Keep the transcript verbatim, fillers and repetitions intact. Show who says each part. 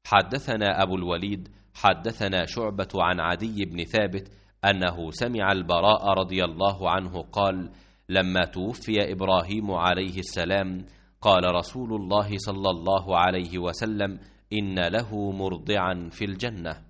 Speaker 1: حدثنا أبو الوليد حدثنا شعبة عن عدي بن ثابت أنه سمع البراء رضي الله عنه قال: لما توفي إبراهيم عليه السلام قال رسول الله صلى الله عليه وسلم: إن له مرضعا في الجنة.